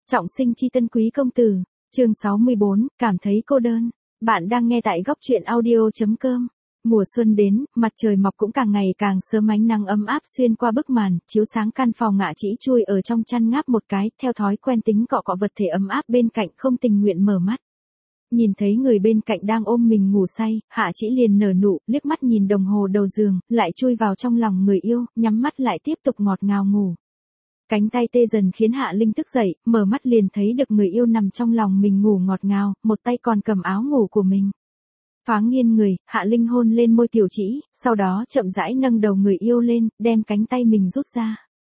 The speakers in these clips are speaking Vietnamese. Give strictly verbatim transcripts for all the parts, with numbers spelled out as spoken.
Trọng sinh chi tân quý công tử, chương sáu mươi bốn, cảm thấy cô đơn. Bạn đang nghe tại góc truyện audio.com. Mùa xuân đến, mặt trời mọc cũng càng ngày càng sớm, ánh nắng ấm áp xuyên qua bức màn, chiếu sáng căn phòng. Ngạ Trĩ chui ở trong chăn ngáp một cái, theo thói quen tính cọ cọ vật thể ấm áp bên cạnh, không tình nguyện mở mắt. Nhìn thấy người bên cạnh đang ôm mình ngủ say, Hạ Trĩ liền nở nụ, liếc mắt nhìn đồng hồ đầu giường, lại chui vào trong lòng người yêu, nhắm mắt lại tiếp tục ngọt ngào ngủ. Cánh tay tê dần khiến Hạ Linh thức dậy, mở mắt liền thấy được người yêu nằm trong lòng mình ngủ ngọt ngào, một tay còn cầm áo ngủ của mình. Thoáng nghiêng người, Hạ Linh hôn lên môi Tiểu Trĩ, sau đó chậm rãi nâng đầu người yêu lên, đem cánh tay mình rút ra.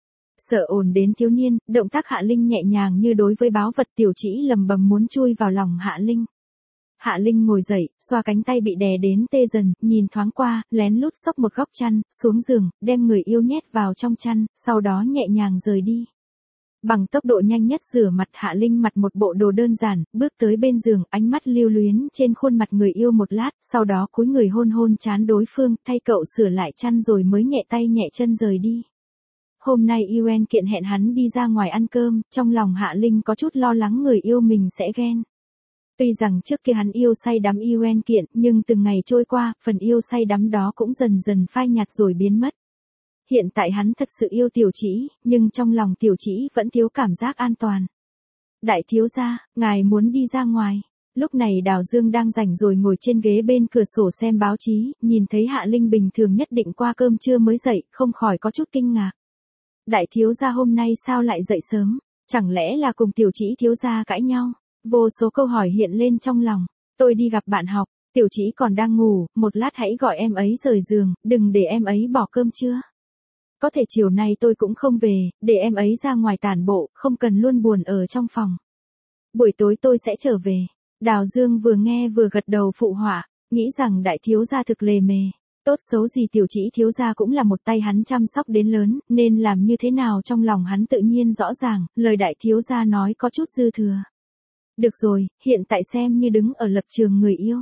Sợ ồn đến thiếu niên, động tác Hạ Linh nhẹ nhàng như đối với báu vật. Tiểu Trĩ lầm bầm muốn chui vào lòng Hạ Linh. Hạ Linh ngồi dậy, xoa cánh tay bị đè đến tê dần, nhìn thoáng qua, lén lút xốc một góc chăn, xuống giường, đem người yêu nhét vào trong chăn, sau đó nhẹ nhàng rời đi. Bằng tốc độ nhanh nhất rửa mặt, Hạ Linh mặc một bộ đồ đơn giản, bước tới bên giường, ánh mắt lưu luyến trên khuôn mặt người yêu một lát, sau đó cúi người hôn hôn trán đối phương, thay cậu sửa lại chăn rồi mới nhẹ tay nhẹ chân rời đi. Hôm nay Yuen Kiện hẹn hắn đi ra ngoài ăn cơm, trong lòng Hạ Linh có chút lo lắng người yêu mình sẽ ghen. Tuy rằng trước kia hắn yêu say đắm Yuen Kiện, nhưng từng ngày trôi qua, phần yêu say đắm đó cũng dần dần phai nhạt rồi biến mất. Hiện tại hắn thật sự yêu Tiểu Trĩ, nhưng trong lòng Tiểu Trĩ vẫn thiếu cảm giác an toàn. Đại thiếu gia, ngài muốn đi ra ngoài. Lúc này Đào Dương đang rảnh rồi ngồi trên ghế bên cửa sổ xem báo chí, nhìn thấy Hạ Linh bình thường nhất định qua cơm trưa mới dậy, không khỏi có chút kinh ngạc. Đại thiếu gia hôm nay sao lại dậy sớm, chẳng lẽ là cùng Tiểu Trĩ thiếu gia cãi nhau? Vô số câu hỏi hiện lên trong lòng. Tôi đi gặp bạn học, Tiểu Trĩ còn đang ngủ, một lát hãy gọi em ấy rời giường, đừng để em ấy bỏ cơm trưa. Có thể chiều nay tôi cũng không về, để em ấy ra ngoài tản bộ, không cần luôn buồn ở trong phòng. Buổi tối tôi sẽ trở về. Đào Dương vừa nghe vừa gật đầu phụ họa, nghĩ rằng đại thiếu gia thực lề mề. Tốt xấu gì Tiểu Trĩ thiếu gia cũng là một tay hắn chăm sóc đến lớn, nên làm như thế nào trong lòng hắn tự nhiên rõ ràng, lời đại thiếu gia nói có chút dư thừa. Được rồi, hiện tại xem như đứng ở lập trường người yêu.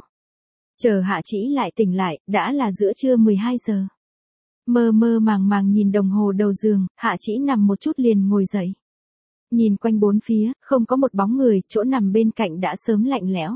Chờ Hạ Trĩ lại tỉnh lại, đã là giữa trưa mười hai giờ. Mơ mơ màng màng nhìn đồng hồ đầu giường, Hạ Trĩ nằm một chút liền ngồi dậy. Nhìn quanh bốn phía, không có một bóng người, chỗ nằm bên cạnh đã sớm lạnh lẽo.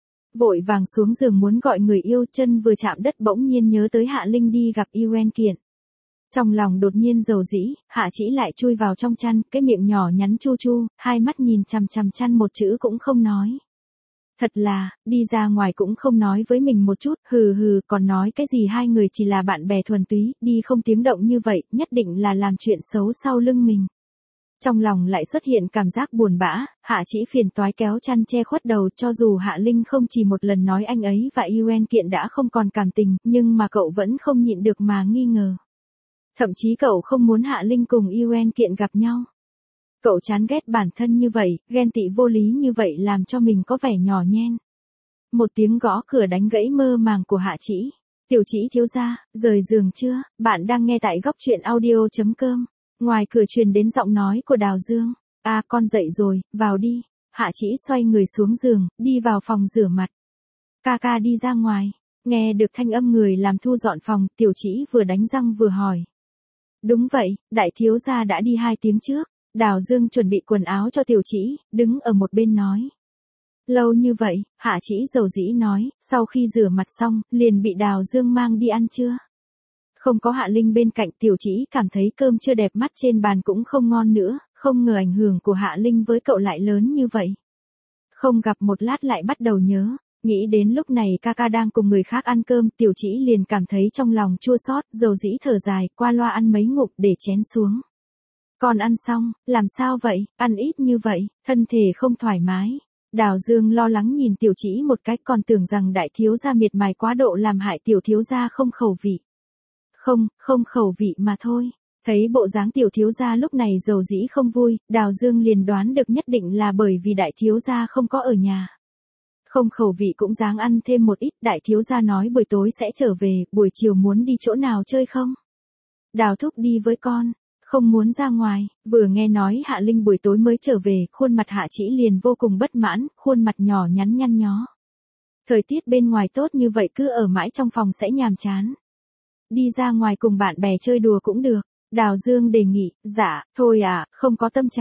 Vội vàng xuống giường muốn gọi người yêu, chân vừa chạm đất bỗng nhiên nhớ tới Hạ Linh đi gặp Yuen Kiện. Trong lòng đột nhiên dầu dĩ, Hạ Trĩ lại chui vào trong chăn, cái miệng nhỏ nhắn chu chu, hai mắt nhìn chằm chằm chăn một chữ cũng không nói. Thật là, đi ra ngoài cũng không nói với mình một chút, hừ hừ, còn nói cái gì hai người chỉ là bạn bè thuần túy, đi không tiếng động như vậy, nhất định là làm chuyện xấu sau lưng mình. Trong lòng lại xuất hiện cảm giác buồn bã, Hạ Trĩ phiền toái kéo chăn che khuất đầu. Cho dù Hạ Linh không chỉ một lần nói anh ấy và Yuen Kiện đã không còn cảm tình, nhưng mà cậu vẫn không nhịn được mà nghi ngờ. Thậm chí cậu không muốn Hạ Linh cùng Yuen Kiện gặp nhau. Cậu chán ghét bản thân như vậy, ghen tị vô lý như vậy làm cho mình có vẻ nhỏ nhen. Một tiếng gõ cửa đánh gãy mơ màng của Hạ Trĩ. Tiểu Trĩ thiếu gia, rời giường chưa? Bạn đang nghe tại góc truyện audio.com. Ngoài cửa truyền đến giọng nói của Đào Dương. À, con dậy rồi, vào đi. Hạ Trĩ xoay người xuống giường, đi vào phòng rửa mặt. Ca ca đi ra ngoài. Nghe được thanh âm người làm thu dọn phòng, Tiểu Trĩ vừa đánh răng vừa hỏi. Đúng vậy, đại thiếu gia đã đi hai tiếng trước. Đào Dương chuẩn bị quần áo cho Tiểu Trĩ, đứng ở một bên nói. Lâu như vậy, Hạ Trĩ dầu dĩ nói, sau khi rửa mặt xong, liền bị Đào Dương mang đi ăn trưa. Không có Hạ Linh bên cạnh, Tiểu Trĩ cảm thấy cơm chưa đẹp mắt trên bàn cũng không ngon nữa, không ngờ ảnh hưởng của Hạ Linh với cậu lại lớn như vậy. Không gặp một lát lại bắt đầu nhớ, nghĩ đến lúc này ca ca đang cùng người khác ăn cơm, Tiểu Trĩ liền cảm thấy trong lòng chua xót, dầu dĩ thở dài, qua loa ăn mấy ngụm để chén xuống. Còn ăn xong, làm sao vậy, ăn ít như vậy, thân thể không thoải mái. Đào Dương lo lắng nhìn Tiểu Trĩ một cách, còn tưởng rằng đại thiếu gia miệt mài quá độ làm hại tiểu thiếu gia không khẩu vị. Không, không khẩu vị mà thôi. Thấy bộ dáng tiểu thiếu gia lúc này dầu dĩ không vui, Đào Dương liền đoán được nhất định là bởi vì đại thiếu gia không có ở nhà. Không khẩu vị cũng dáng ăn thêm một ít, đại thiếu gia nói buổi tối sẽ trở về, buổi chiều muốn đi chỗ nào chơi không? Đào thúc đi với con. Không muốn ra ngoài. Vừa nghe nói Hạ Linh buổi tối mới trở về, khuôn mặt Hạ Trĩ liền vô cùng bất mãn, khuôn mặt nhỏ nhắn nhăn nhó. Thời tiết bên ngoài tốt như vậy cứ ở mãi trong phòng sẽ nhàm chán. Đi ra ngoài cùng bạn bè chơi đùa cũng được. Đào Dương đề nghị, dạ, thôi à, không có tâm trạng.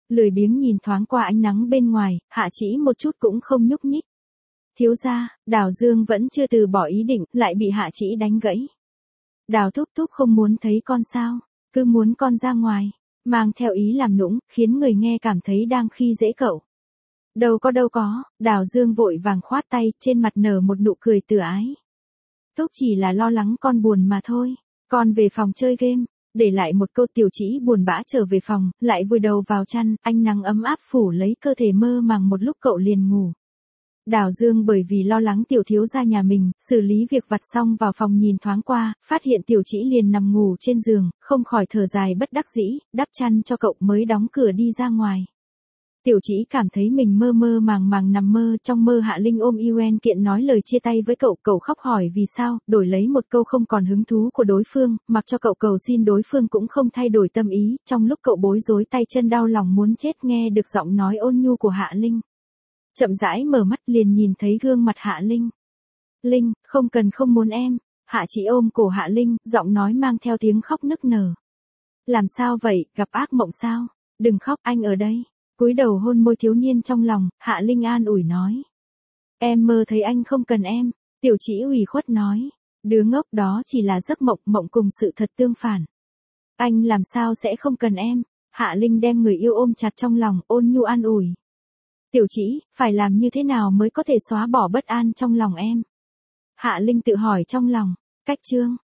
Lười biếng nhìn thoáng qua ánh nắng bên ngoài, Hạ Chỉ một chút cũng không nhúc nhích. Thiếu gia, Đào Dương vẫn chưa từ bỏ ý định, lại bị Hạ Chỉ đánh gãy. Đào thúc thúc không muốn thấy con sao, cứ muốn con ra ngoài, mang theo ý làm nũng, khiến người nghe cảm thấy đang khi dễ cậu. Đâu có đâu có, Đào Dương vội vàng khoát tay, trên mặt nở một nụ cười từ ái. Thúc chỉ là lo lắng con buồn mà thôi, con về phòng chơi game. Để lại một câu Tiểu Chỉ buồn bã trở về phòng, lại vùi đầu vào chăn, ánh nắng ấm áp phủ lấy cơ thể mơ màng một lúc cậu liền ngủ. Đào Dương bởi vì lo lắng tiểu thiếu gia nhà mình, xử lý việc vặt xong vào phòng nhìn thoáng qua, phát hiện Tiểu Chỉ liền nằm ngủ trên giường, không khỏi thở dài bất đắc dĩ, đắp chăn cho cậu mới đóng cửa đi ra ngoài. Tiểu Chỉ cảm thấy mình mơ mơ màng màng nằm mơ, trong mơ Hạ Linh ôm Yuen Kiện nói lời chia tay với cậu, cậu khóc hỏi vì sao, đổi lấy một câu không còn hứng thú của đối phương, mặc cho cậu cầu xin đối phương cũng không thay đổi tâm ý, trong lúc cậu bối rối tay chân đau lòng muốn chết nghe được giọng nói ôn nhu của Hạ Linh. Chậm rãi mở mắt liền nhìn thấy gương mặt Hạ Linh. Linh, không cần không muốn em, Hạ Chỉ ôm cổ Hạ Linh, giọng nói mang theo tiếng khóc nức nở. Làm sao vậy, gặp ác mộng sao? Đừng khóc, anh ở đây. Cúi đầu hôn môi thiếu niên trong lòng, Hạ Linh an ủi nói. Em mơ thấy anh không cần em, Tiểu Chỉ ủy khuất nói. Đứa ngốc đó chỉ là giấc mộng, mộng cùng sự thật tương phản. Anh làm sao sẽ không cần em? Hạ Linh đem người yêu ôm chặt trong lòng, ôn nhu an ủi. Tiểu Chỉ, phải làm như thế nào mới có thể xóa bỏ bất an trong lòng em? Hạ Linh tự hỏi trong lòng, cách chương,